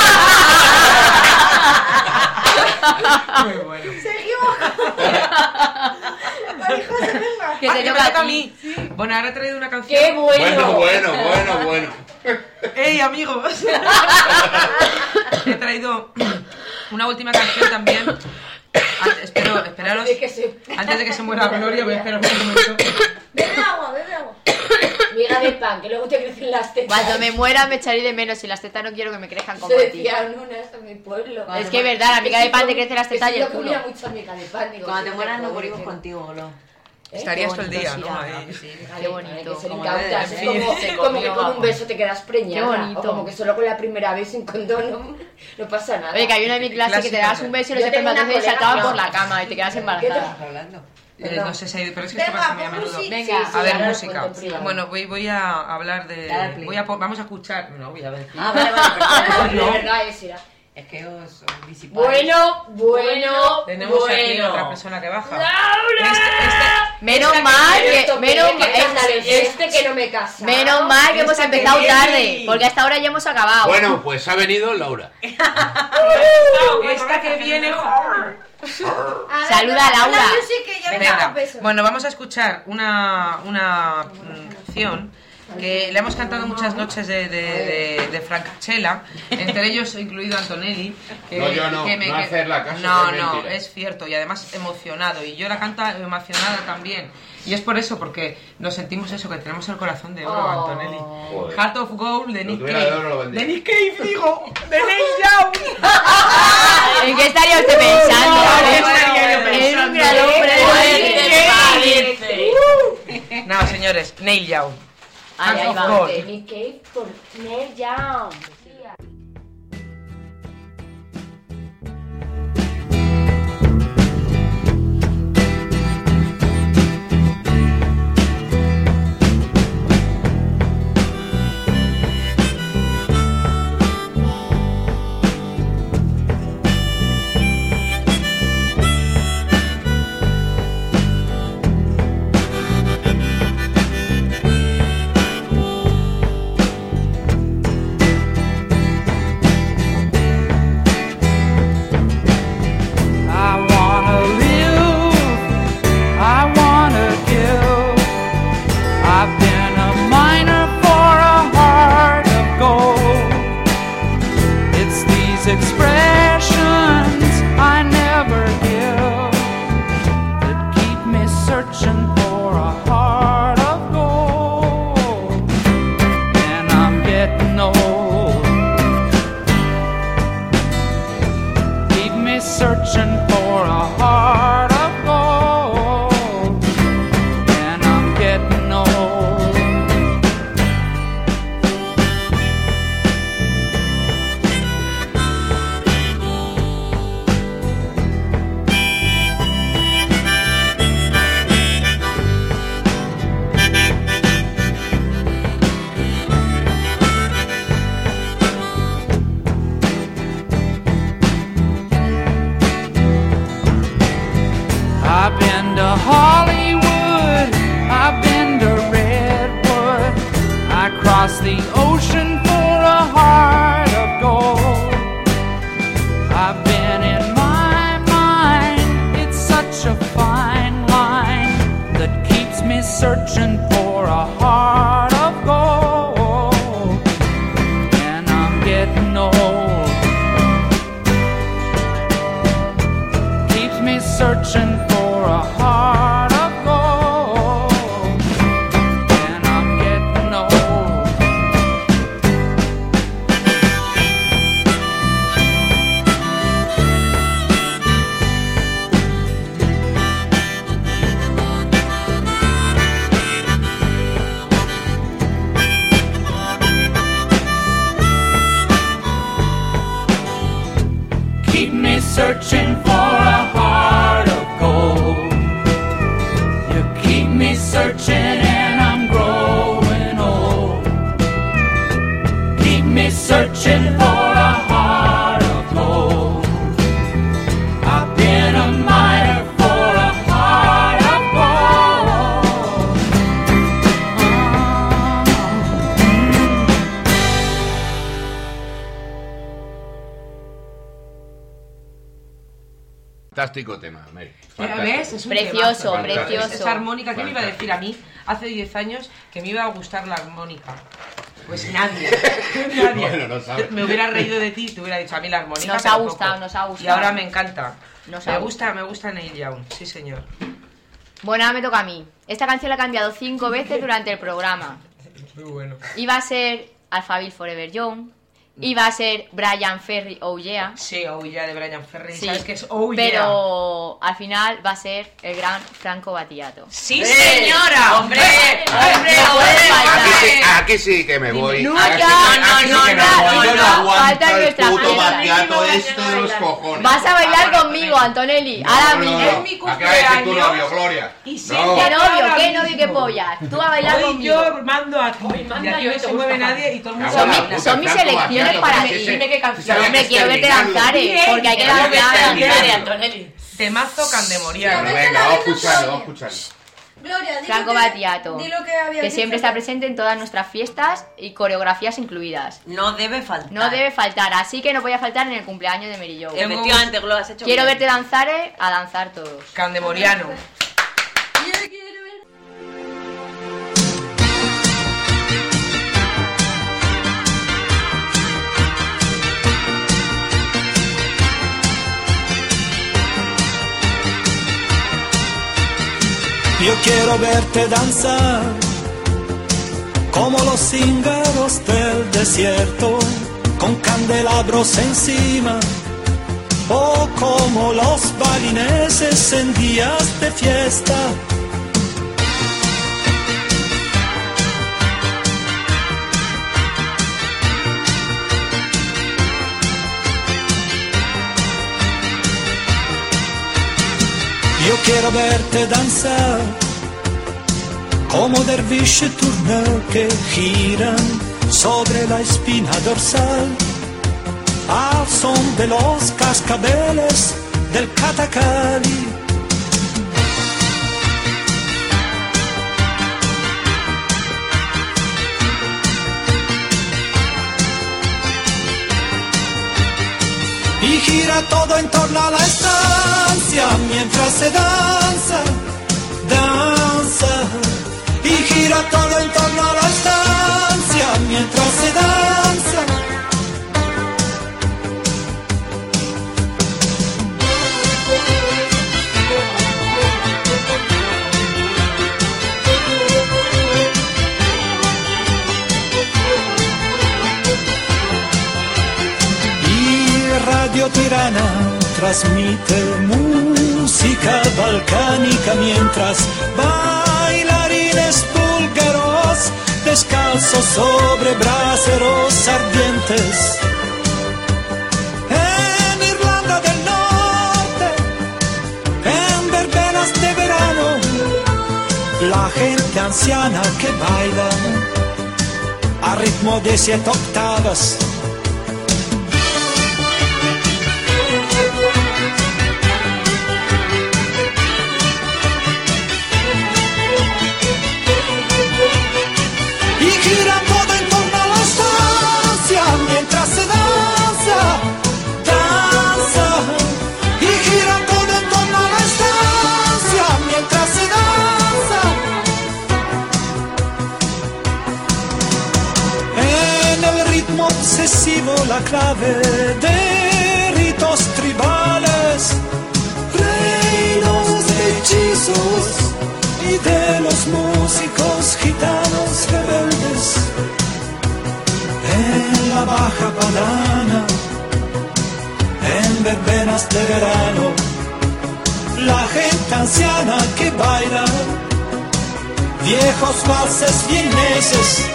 Muy bueno. seguimos con hijos de venga. Que Ah, te que me toca toca a a ti. mí. Bueno, ahora he traído una canción. ¡Qué bueno! Bueno. ¡Ey, amigos! He traído una última canción también. Esperaros. Antes de que se muera Gloria, voy a esperar un momento. Bebe agua. Miga de pan, que luego te crecen las tetas. Cuando me muera me echaré de menos y las tetas no quiero que me crezcan como Se a ti. decían unas en mi pueblo. Es que es verdad, la miga de pan te crece las tetas y el Yo culo. comía mucho miga de pan. Digo, Cuando te sí, mueras nos joder, morimos que- contigo, Golo. Estarías todo el bonito, día, sí, ¿no? la Ahí. verdad que sí. Ay, Qué hay bonito. que ser Como incautas, debe es de como, ser. como que con un beso te quedas preñada. Qué bonito. O como que solo con la primera vez sin condón no pasa nada. Oye, que había una de mi clase que te dabas un beso y los Yo tengo una espermatozoides colega saltaban que- por la cama y te quedas ¿Qué embarazada. ¿Estás hablando? No sé si hay, pero es que esto Venga, pasa muy a pon menudo. música. Venga. A ver, ahora lo música. cuento en privado. Bueno, voy a hablar de... Dale play. Vamos a escuchar... No, voy a ver. Ah, vale, De No, verdad, será? Es que os disipáis. Bueno. Tenemos aquí otra persona que baja. ¡Laura! Menos mal que no me casa. Menos mal que hemos empezado tarde, porque hasta ahora ya hemos acabado. Bueno, pues ha venido Laura. Esta que viene. Saluda a Laura. Venga, bueno, vamos a escuchar una canción que le hemos cantado muchas noches de Francachela, entre ellos incluido Antonelli. Que, no, yo no, no hacerla caso. No, es cierto, y además emocionado, y yo la canto emocionada también. Y es por eso, porque nos sentimos eso, que tenemos el corazón de oro, Antonelli. Joder. Heart of Gold de Nick Cave. De Nick Cave, digo, de Neil Young. ¿En qué estaría usted pensando? No, señores, Neil Young. Ahí va. Nick Cave por Neil Young. Searching for a heart of gold. You keep me searching and I'm growing old. Keep me searching for a heart of gold. I've been a miner for a heart of gold. Fantástico tema, Mary. ¿Ves? Es un Precioso, temazo. precioso. Esa armónica, ¿qué me iba a decir a mí hace 10 años que me iba a gustar la armónica? Pues nadie. Bueno, no sabes. Me hubiera reído de ti, te hubiera dicho a mí la armónica. Nos ha gustado, nos ha gustado. Y ahora me encanta. Me gusta Neil Young, sí señor. Bueno, ahora me toca a mí. Esta canción la he cambiado 5 veces durante el programa. Muy bueno. Iba a ser Alphaville Forever Young. Iba a ser Brian Ferry, Oh Yeah. Sí, Oh Yeah de Brian Ferry. Sí, ¿sabes qué es Oh Yeah? pero al final va a ser el gran Franco Battiato. ¡Sí, señora! ¡Hombre! Aquí sí que me voy. Nunca, Aquí que me voy. Yo no aguanto falta el nuestra puto fiesta. Battiato esto de los cojones. Vas a bailar conmigo, Antonelli. Ahora mismo. Es mi ¿A qué va a decir tu cumpleaños. novio, Gloria? Y sí, No. ¿Qué novio? ahora ¿Qué mismo. novio? ¿Qué pollas? Tú vas a bailar Hoy conmigo. yo mando aquí. Y aquí no se mueve nadie y todo el mundo Cago en la baila. puta, Son mis Franco elecciones. canciones para ti. Dime qué canción. Hombre, quiero verte danzar, porque hay que danzar, Antonelli. Temazo Candemoriano. Venga, vamos a escucharlo. Gloria, di Franco Battiato, que siempre está presente en todas nuestras fiestas y coreografías incluidas. No debe faltar. No debe faltar, así que no podía faltar en el cumpleaños de Mary Jo. Efectivamente, Glo, has hecho Quiero bien. verte danzar, a danzar todos. Candemoriano. Yo quiero verte danzar como los cíngaros del desierto, con candelabros encima, o como los balineses en días de fiesta. Yo quiero verte danzar como derviche turneo que giran sobre la espina dorsal al son de los cascabeles del Catacali. Y gira todo en torno a la estancia mientras se danza, danza. Y gira todo en torno a la estancia mientras se danza. Radio Tirana transmite música balcánica mientras bailarines búlgaros descalzos sobre braseros ardientes. En Irlanda del Norte, en verbenas de verano, la gente anciana que baila a ritmo de 7 octavas. Y gira todo en torno a la estancia mientras se danza, danza. Y gira todo en torno a la estancia mientras se danza. En el ritmo obsesivo la clave de ritos tribales, reinos de hechizos y de los músicos gitanos rebeldes. En la Baja Padana, en verbenas de verano, la gente anciana que baila viejos valses vieneses.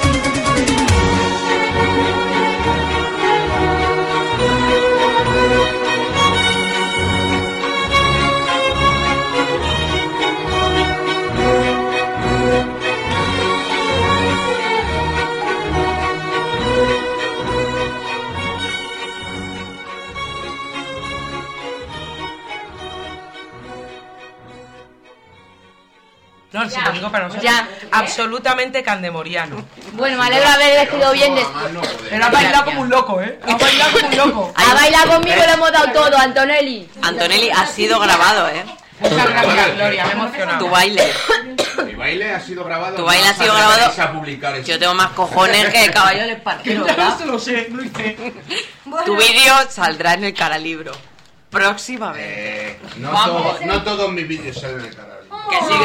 No, si lo digo para nosotros. Absolutamente Candemoriano. Bueno, me alegro de haber vestido bien. Pero ha bailado como un loco, ¿eh? Ha bailado como un loco. Ha bailado conmigo y lo hemos dado todo, Antonelli. Antonelli, ha sido grabado, ¿eh? Muchas gracias, Gloria, me he emocionado. Tu baile. Mi baile ha sido grabado. Tu baile ha sido grabado. A publicar eso. Yo tengo más cojones que Caballo del Espartero, ¿verdad? Eso lo sé, lo hice. Tu vídeo saldrá en el Caralibro. Próximamente. No todos mis vídeos salen en el canal. Que sigue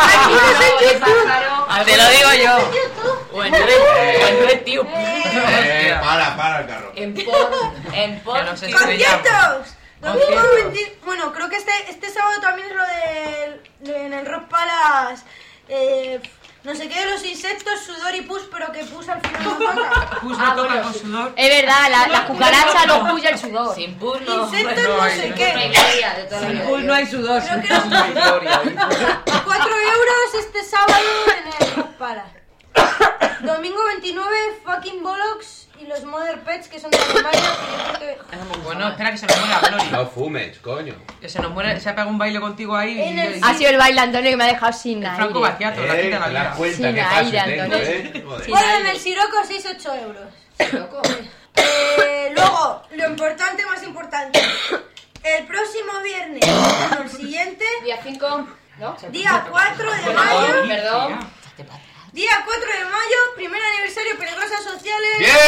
te lo digo yo. Bueno, eres tío. Para el carro. En por. ¡Conciertos! Domingo 20. Bueno, creo que este sábado también es lo en el Rock Palace. No sé qué de los insectos, sudor y pus, pero que pus al final no toca. Pus no toca con sudor. Es verdad, la cucaracha, los pus y el sudor. Sin pus no. Insectos no sé qué. Sin pus no hay sudor. Creo que eran 4 euros este sábado en el Rock Palace. Domingo 29, Fucking Bollocks y los Mother Pets, que son de Alemania, que yo creo que... Bueno, espera que se nos muera Gloria. No fumes, coño. Que se nos muere, se ha pegado un baile contigo ahí. Ha sido el baile, Antonio, que me ha dejado sin aire. Franco Batiato, la quita la te das vida. cuenta Sin que aire, fácil Antonio. tengo, Joder. Bueno, en el Siroco 6-8 euros. Luego, lo importante, más importante. El próximo viernes, bueno, el siguiente, Día 5, ¿no? día 4 de mayo. Perdón. Día 4 de mayo, primer aniversario Peligrosas Sociales. ¡Bien!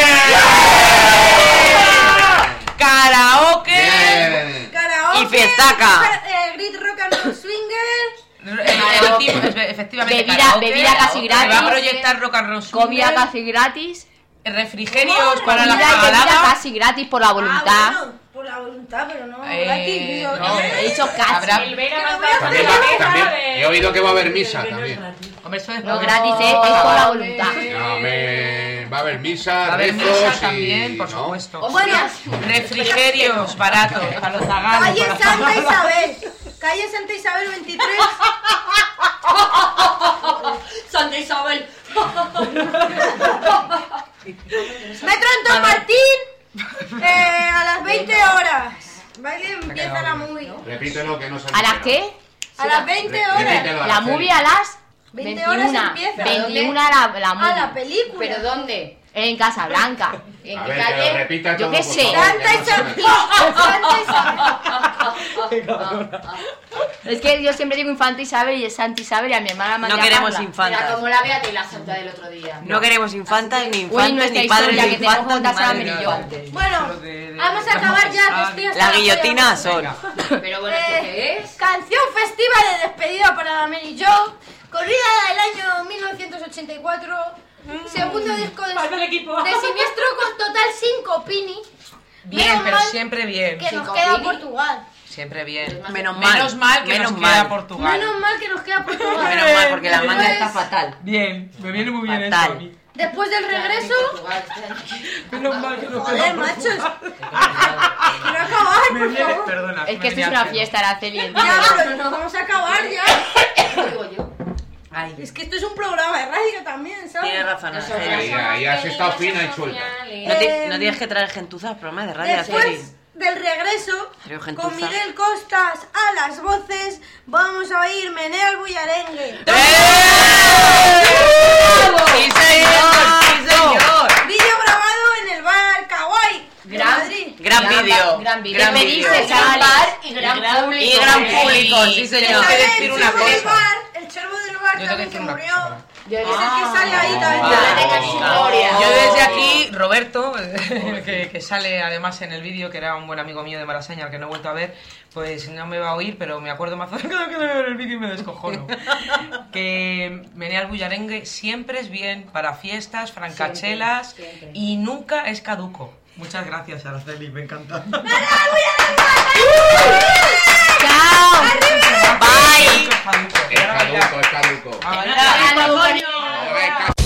Karaoke. Bien. Karaoke. Y fiestaca. Grid Rock and Roll Swinger. Efectivamente, Bebida- karaoke. bebida casi gratis. Se va a proyectar Rock and Roll Swinger. Comida casi gratis. Refrigerios para la Comida y bebida cabalgada. casi gratis por la voluntad. Ah, bueno, por la voluntad, pero no gratis. Digo, no, He dicho casi. Habrá- El Vera Que va lo a voy a estar También, hacer. también he oído que va a haber misa también. Hombre, esto es No gratis, es por la voluntad. No, va a haber misa, Va a haber rezos misa y... también, por ¿no? supuesto. Bueno, Refrigerios baratos para los zaganos. calle para Santa los- Isabel. Calle Santa Isabel 23. Santa Isabel. Metro Antón Martín. A las 20 horas. ¿Vale? Empieza la movie. Repítelo que no se ¿A las qué? A las 20 horas. Repítelo a La movie a las 20 horas 21. empieza. 21 la A movie. la película. ¿Pero dónde? En Casablanca. ¿En A qué ver, que lo calle? repita Yo todo, qué por sé. favor, Santa que no Isabel. se- Santa Isabel. Es que yo siempre digo Infanta Isabel y es Santa Isabel y a mi hermana me No manda queremos Mira, infantas. como la Beata y la Santa del otro día. No queremos infantas, ni Uy, infantes, nuestra ni padres historia de que tenemos infantas, ni juntas a madres de Mary infantes. Bueno, vamos a acabar ya, que estoy hasta La polla. guillotina Sol. Pero bueno, ¿esto qué es? Canción festiva de despedida para la Mary Jo. Corrida del año 1984. Segundo disco de Siniestro con total 5 Pini. Bien, Menos pero mal siempre bien. que nos Cinco queda Pini. Portugal. Siempre bien. Menos mal. Menos mal que Menos nos mal. queda Portugal. Menos mal que nos queda Portugal. Menos mal, porque la manga Después- está fatal. Bien, me viene muy bien Fatal. esto a mí. Después del regreso. Menos mal que nos Joder, queda machos. Portugal. Quiero acabar, Me por viene, favor. perdona. Es que me esto es venía una a hacer. fiesta, Araceli. Ya, entiéndelo. pero no vamos a acabar ya. Digo yo. Ay, Es que esto es un programa de radio también, ¿sabes? Tienes razón, Araceli. Ahí has estado fina y suelta. No tienes que traer gentuza al programa de radio, Araceli. Después del regreso, Pero gentuza. con Miguel Costas a las voces, vamos a oír Menea el Bullarengue. ¡Sí, señor! ¡Sí, señor! Vídeo grabado en el bar Kawaii de Madrid. Gran vídeo. Gran vídeo. Gran ¿Qué me vídeo. dices, Gran Alex? bar y gran público. Y gran público, sí Tengo señor. que Sale decir el una chorbo del cosa. bar, el chorbo del bar Yo tengo que también decir que una murió. cosa. Yo Es el que sale ahí también. la tenga en su gloria. Yo desde aquí, Roberto, que sale además en el vídeo, que era un buen amigo mío de Malasaña, al que no he vuelto a ver, pues no me va a oír, pero me acuerdo más cada vez que veo el vídeo y me descojono. Que Menea el Bullarengue siempre es bien para fiestas, francachelas Siempre. y nunca es caduco. Muchas gracias, Araceli, me encanta. ¡Chao! Bye. Es caduco, es caduco. A bailar. Coño. Venga,